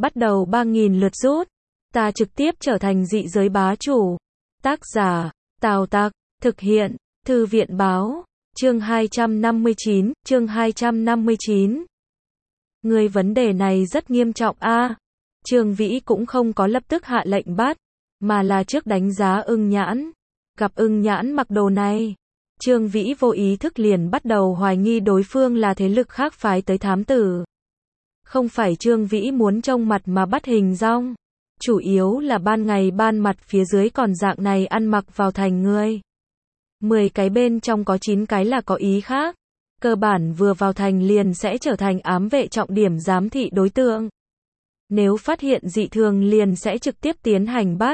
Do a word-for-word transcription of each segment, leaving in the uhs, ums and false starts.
bắt đầu ba nghìn lượt rút. Ta trực tiếp trở thành dị giới bá chủ. Tác giả, Tào Tặc, thực hiện, Thư viện báo, chương hai trăm năm mươi chín, chương hai trăm năm mươi chín. Người vấn đề này rất nghiêm trọng a. Trương Vĩ cũng không có lập tức hạ lệnh bắt, mà là trước đánh giá Ưng Nhãn. Gặp Ưng Nhãn mặc đồ này, Trương Vĩ vô ý thức liền bắt đầu hoài nghi đối phương là thế lực khác phái tới thám tử. Không phải Trương Vĩ muốn trông mặt mà bắt hình dong, chủ yếu là ban ngày ban mặt phía dưới còn dạng này ăn mặc vào thành người. mười cái bên trong có chín cái là có ý khác. Cơ bản vừa vào thành liền sẽ trở thành ám vệ trọng điểm giám thị đối tượng. Nếu phát hiện dị thường liền sẽ trực tiếp tiến hành bắt.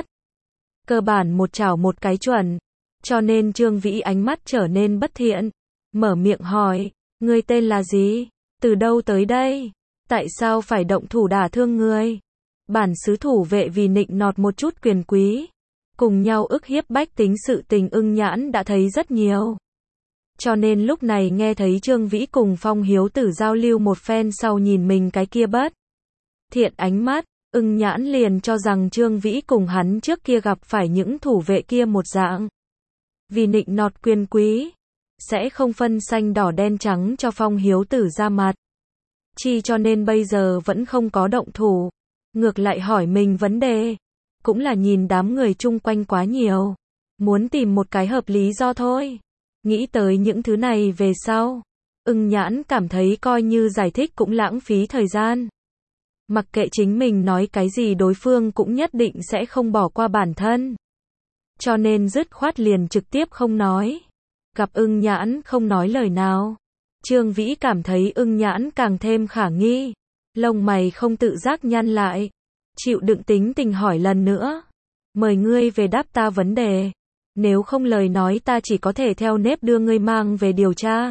Cơ bản một chảo một cái chuẩn. Cho nên Trương Vĩ ánh mắt trở nên bất thiện. Mở miệng hỏi, ngươi tên là gì? Từ đâu tới đây? Tại sao phải động thủ đả thương ngươi? Bản xứ thủ vệ vì nịnh nọt một chút quyền quý, cùng nhau ức hiếp bách tính sự tình Ưng Nhãn đã thấy rất nhiều. Cho nên lúc này nghe thấy Trương Vĩ cùng Phong Hiếu Tử giao lưu một phen sau nhìn mình cái kia bất thiện ánh mắt, Ưng Nhãn liền cho rằng Trương Vĩ cùng hắn trước kia gặp phải những thủ vệ kia một dạng. Vì nịnh nọt quyền quý, sẽ không phân xanh đỏ đen trắng cho Phong Hiếu Tử ra mặt. Chi cho nên bây giờ vẫn không có động thủ. Ngược lại hỏi mình vấn đề. Cũng là nhìn đám người chung quanh quá nhiều. Muốn tìm một cái hợp lý do thôi. Nghĩ tới những thứ này về sau. Ưng Nhãn cảm thấy coi như giải thích cũng lãng phí thời gian. Mặc kệ chính mình nói cái gì đối phương cũng nhất định sẽ không bỏ qua bản thân. Cho nên dứt khoát liền trực tiếp không nói. Gặp Ưng Nhãn không nói lời nào. Trương Vĩ cảm thấy Ưng Nhãn càng thêm khả nghi. Lông mày không tự giác nhăn lại. Chịu đựng tính tình hỏi lần nữa. Mời ngươi về đáp ta vấn đề. Nếu không lời nói ta chỉ có thể theo nếp đưa ngươi mang về điều tra.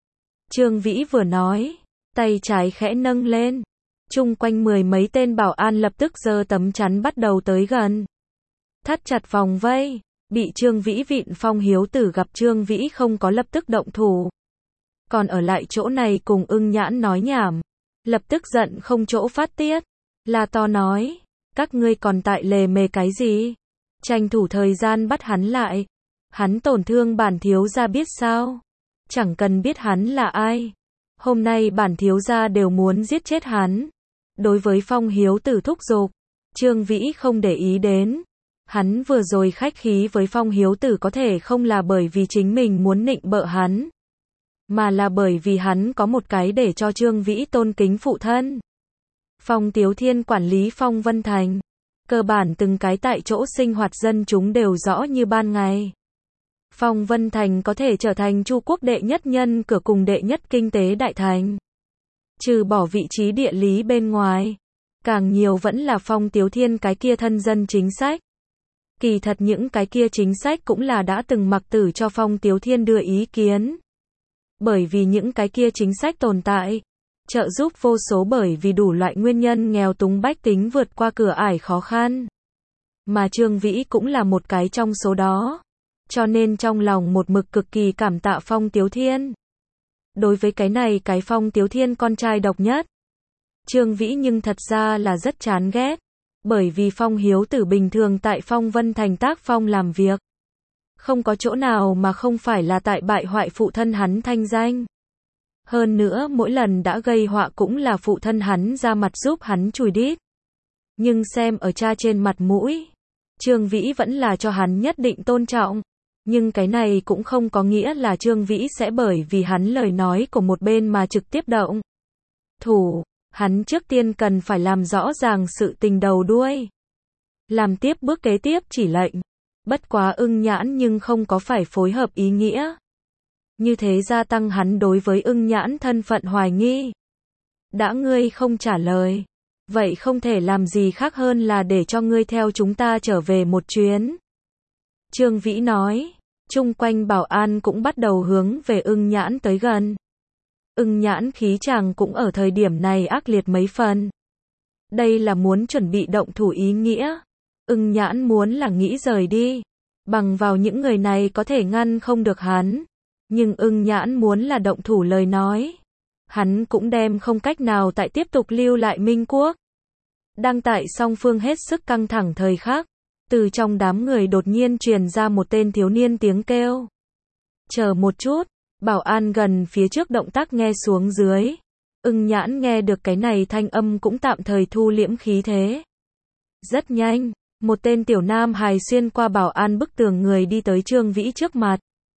Trương Vĩ vừa nói, tay trái khẽ nâng lên. Chung quanh mười mấy tên bảo an lập tức giơ tấm chắn bắt đầu tới gần. Thắt chặt vòng vây. Bị Trương Vĩ vịn Phong Hiếu Tử gặp Trương Vĩ không có lập tức động thủ. Còn ở lại chỗ này cùng Ưng Nhãn nói nhảm. Lập tức giận không chỗ phát tiết. La to nói, các ngươi còn tại lề mề cái gì? Tranh thủ thời gian bắt hắn lại. Hắn tổn thương bản thiếu gia biết sao? Chẳng cần biết hắn là ai. Hôm nay bản thiếu gia đều muốn giết chết hắn. Đối với Phong Hiếu Tử thúc giục, Trương Vĩ không để ý đến. Hắn vừa rồi khách khí với Phong Hiếu Tử có thể không là bởi vì chính mình muốn nịnh bợ hắn, mà là bởi vì hắn có một cái để cho Trương Vĩ tôn kính phụ thân. Phong Tiếu Thiên quản lý Phong Vân Thành. Cơ bản từng cái tại chỗ sinh hoạt dân chúng đều rõ như ban ngày. Phong Vân Thành có thể trở thành Chu quốc đệ nhất nhân cửa cùng đệ nhất kinh tế đại thành. Trừ bỏ vị trí địa lý bên ngoài, càng nhiều vẫn là Phong Tiếu Thiên cái kia thân dân chính sách. Kỳ thật những cái kia chính sách cũng là đã từng mặc tử cho Phong Tiếu Thiên đưa ý kiến. Bởi vì những cái kia chính sách tồn tại, trợ giúp vô số bởi vì đủ loại nguyên nhân nghèo túng bách tính vượt qua cửa ải khó khăn. Mà Trương Vĩ cũng là một cái trong số đó. Cho nên trong lòng một mực cực kỳ cảm tạ Phong Tiếu Thiên. Đối với cái này cái Phong Tiếu Thiên con trai độc nhất, Trương Vĩ nhưng thật ra là rất chán ghét. Bởi vì Phong Hiếu Tử bình thường tại Phong Vân Thành tác phong làm việc. Không có chỗ nào mà không phải là tại bại hoại phụ thân hắn thanh danh. Hơn nữa mỗi lần đã gây họa cũng là phụ thân hắn ra mặt giúp hắn chùi đít. Nhưng xem ở cha trên mặt mũi, Trương Vĩ vẫn là cho hắn nhất định tôn trọng. Nhưng cái này cũng không có nghĩa là Trương Vĩ sẽ bởi vì hắn lời nói của một bên mà trực tiếp động thủ. Hắn trước tiên cần phải làm rõ ràng sự tình đầu đuôi. Làm tiếp bước kế tiếp chỉ lệnh. Bất quá Ưng Nhãn nhưng không có phải phối hợp ý nghĩa. Như thế gia tăng hắn đối với Ưng Nhãn thân phận hoài nghi. Đã ngươi không trả lời, vậy không thể làm gì khác hơn là để cho ngươi theo chúng ta trở về một chuyến. Trương Vĩ nói, chung quanh bảo an cũng bắt đầu hướng về Ưng Nhãn tới gần. Ưng Nhãn khí chàng cũng ở thời điểm này ác liệt mấy phần. Đây là muốn chuẩn bị động thủ ý nghĩa. Ưng Nhãn muốn là nghĩ rời đi. Bằng vào những người này có thể ngăn không được hắn. Nhưng Ưng Nhãn muốn là động thủ lời nói. Hắn cũng đem không cách nào tại tiếp tục lưu lại Minh Quốc. Đang tại song phương hết sức căng thẳng thời khắc, từ trong đám người đột nhiên truyền ra một tên thiếu niên tiếng kêu. Chờ một chút, bảo an gần phía trước động tác nghe xuống dưới. Ưng Nhãn nghe được cái này thanh âm cũng tạm thời thu liễm khí thế. Rất nhanh, một tên tiểu nam hài xuyên qua bảo an bức tường người đi tới Trương Vĩ trước mặt.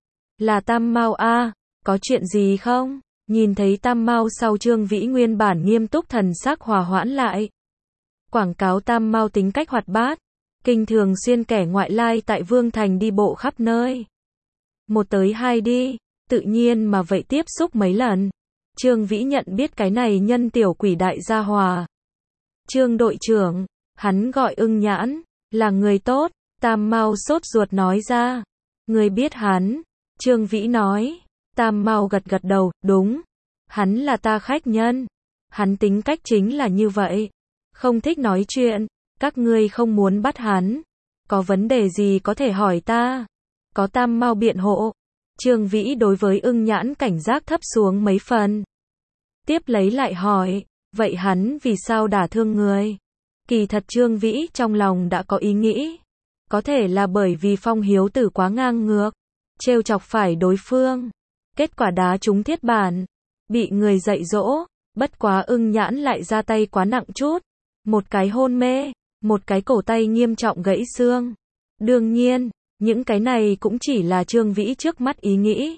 Là Tam Mao a, có chuyện gì không? Nhìn thấy Tam Mao sau Trương Vĩ nguyên bản nghiêm túc thần sắc hòa hoãn lại. Quảng cáo Tam Mao tính cách hoạt bát, kinh thường xuyên kẻ ngoại lai tại Vương Thành đi bộ khắp nơi. Một tới hai đi, tự nhiên mà vậy tiếp xúc mấy lần. Trương Vĩ nhận biết cái này nhân tiểu quỷ đại gia hòa. Trương đội trưởng, hắn gọi Ưng Nhãn, là người tốt, Tam Mao sốt ruột nói ra. Người biết hắn, Trương Vĩ nói. Tam Mao gật gật đầu, đúng. Hắn là ta khách nhân. Hắn tính cách chính là như vậy. Không thích nói chuyện, các ngươi không muốn bắt hắn. Có vấn đề gì có thể hỏi ta. Có Tam Mao biện hộ. Trương Vĩ đối với Ưng Nhãn cảnh giác thấp xuống mấy phần. Tiếp lấy lại hỏi, vậy hắn vì sao đả thương người? Kỳ thật Trương Vĩ trong lòng đã có ý nghĩ. Có thể là bởi vì Phong Hiếu Tử quá ngang ngược, trêu chọc phải đối phương. Kết quả đá trúng thiết bản, bị người dạy dỗ, bất quá Ưng Nhãn lại ra tay quá nặng chút. Một cái hôn mê, một cái cổ tay nghiêm trọng gãy xương. Đương nhiên, những cái này cũng chỉ là Trương Vĩ trước mắt ý nghĩ.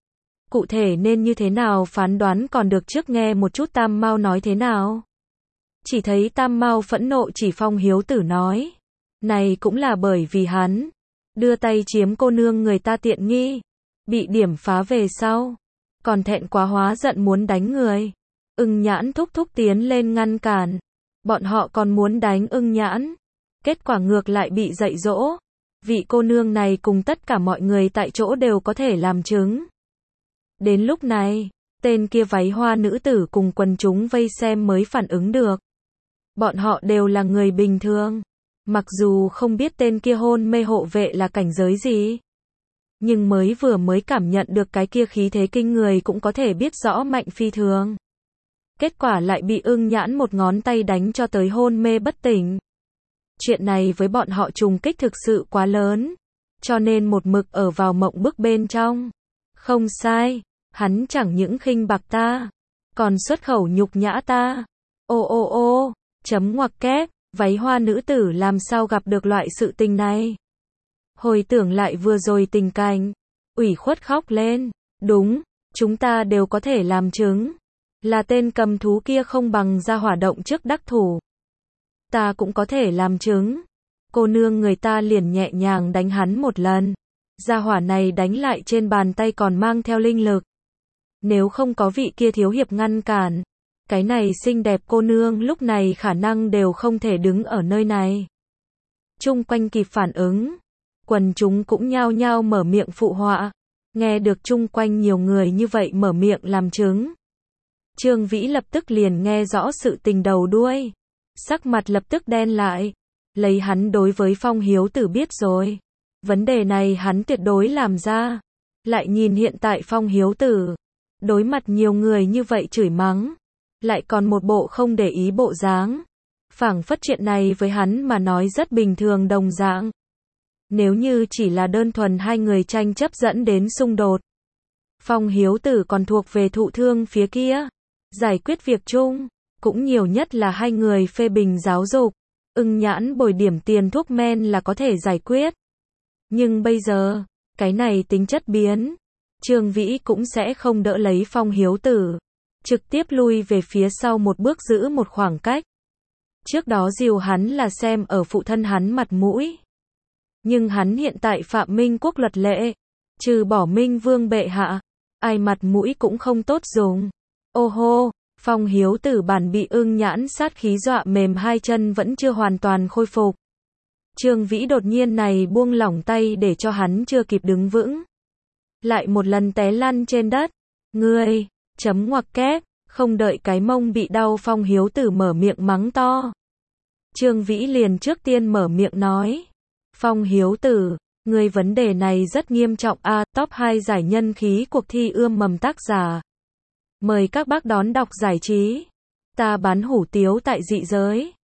Cụ thể nên như thế nào phán đoán còn được trước nghe một chút Tam Mao nói thế nào. Chỉ thấy Tam Mao phẫn nộ chỉ Phong Hiếu Tử nói. Này cũng là bởi vì hắn đưa tay chiếm cô nương người ta tiện nghi, bị điểm phá về sau, còn thẹn quá hóa giận muốn đánh người. Ưng Nhãn thúc thúc tiến lên ngăn cản. Bọn họ còn muốn đánh Ưng Nhãn. Kết quả ngược lại bị dạy dỗ. Vị cô nương này cùng tất cả mọi người tại chỗ đều có thể làm chứng. Đến lúc này, tên kia váy hoa nữ tử cùng quần chúng vây xem mới phản ứng được. Bọn họ đều là người bình thường. Mặc dù không biết tên kia hôn mê hộ vệ là cảnh giới gì, nhưng mới vừa mới cảm nhận được cái kia khí thế kinh người cũng có thể biết rõ mạnh phi thường. Kết quả lại bị Ưng Nhãn một ngón tay đánh cho tới hôn mê bất tỉnh. Chuyện này với bọn họ trùng kích thực sự quá lớn, cho nên một mực ở vào mộng bức bên trong. Không sai, hắn chẳng những khinh bạc ta, còn xuất khẩu nhục nhã ta. Ô ô ô, chấm ngoặc kép, váy hoa nữ tử làm sao gặp được loại sự tình này. Hồi tưởng lại vừa rồi tình cảnh, ủy khuất khóc lên. Đúng, chúng ta đều có thể làm chứng. Là tên cầm thú kia không bằng ra hỏa động trước đắc thủ. Ta cũng có thể làm chứng. Cô nương người ta liền nhẹ nhàng đánh hắn một lần. Gia hỏa này đánh lại trên bàn tay còn mang theo linh lực. Nếu không có vị kia thiếu hiệp ngăn cản, cái này xinh đẹp cô nương lúc này khả năng đều không thể đứng ở nơi này. Chung quanh kịp phản ứng, quần chúng cũng nhao nhao mở miệng phụ họa. Nghe được chung quanh nhiều người như vậy mở miệng làm chứng, Trương Vĩ lập tức liền nghe rõ sự tình đầu đuôi. Sắc mặt lập tức đen lại. Lấy hắn đối với Phong Hiếu Tử biết rồi. Vấn đề này hắn tuyệt đối làm ra. Lại nhìn hiện tại Phong Hiếu Tử, đối mặt nhiều người như vậy chửi mắng, lại còn một bộ không để ý bộ dáng. Phảng phất chuyện này với hắn mà nói rất bình thường đồng dạng. Nếu như chỉ là đơn thuần hai người tranh chấp dẫn đến xung đột, Phong Hiếu Tử còn thuộc về thụ thương phía kia. Giải quyết việc chung, cũng nhiều nhất là hai người phê bình giáo dục. Ưng Nhãn bồi điểm tiền thuốc men là có thể giải quyết. Nhưng bây giờ, cái này tính chất biến. Trương Vĩ cũng sẽ không đỡ lấy Phong Hiếu Tử. Trực tiếp lui về phía sau một bước giữ một khoảng cách. Trước đó dìu hắn là xem ở phụ thân hắn mặt mũi. Nhưng hắn hiện tại phạm Minh quốc luật lệ. Trừ bỏ Minh Vương bệ hạ, ai mặt mũi cũng không tốt dùng. Ô hô, Phong Hiếu Tử bản bị Ưng Nhãn sát khí dọa mềm hai chân vẫn chưa hoàn toàn khôi phục. Trương Vĩ đột nhiên này buông lỏng tay để cho hắn chưa kịp đứng vững. Lại một lần té lăn trên đất. Ngươi, chấm ngoặc kép, không đợi cái mông bị đau Phong Hiếu Tử mở miệng mắng to. Trương Vĩ liền trước tiên mở miệng nói. Phong Hiếu Tử, ngươi vấn đề này rất nghiêm trọng a. À, top hai giải nhân khí cuộc thi ươm mầm tác giả. Mời các bác đón đọc giải trí. Ta bán hủ tiếu tại dị giới.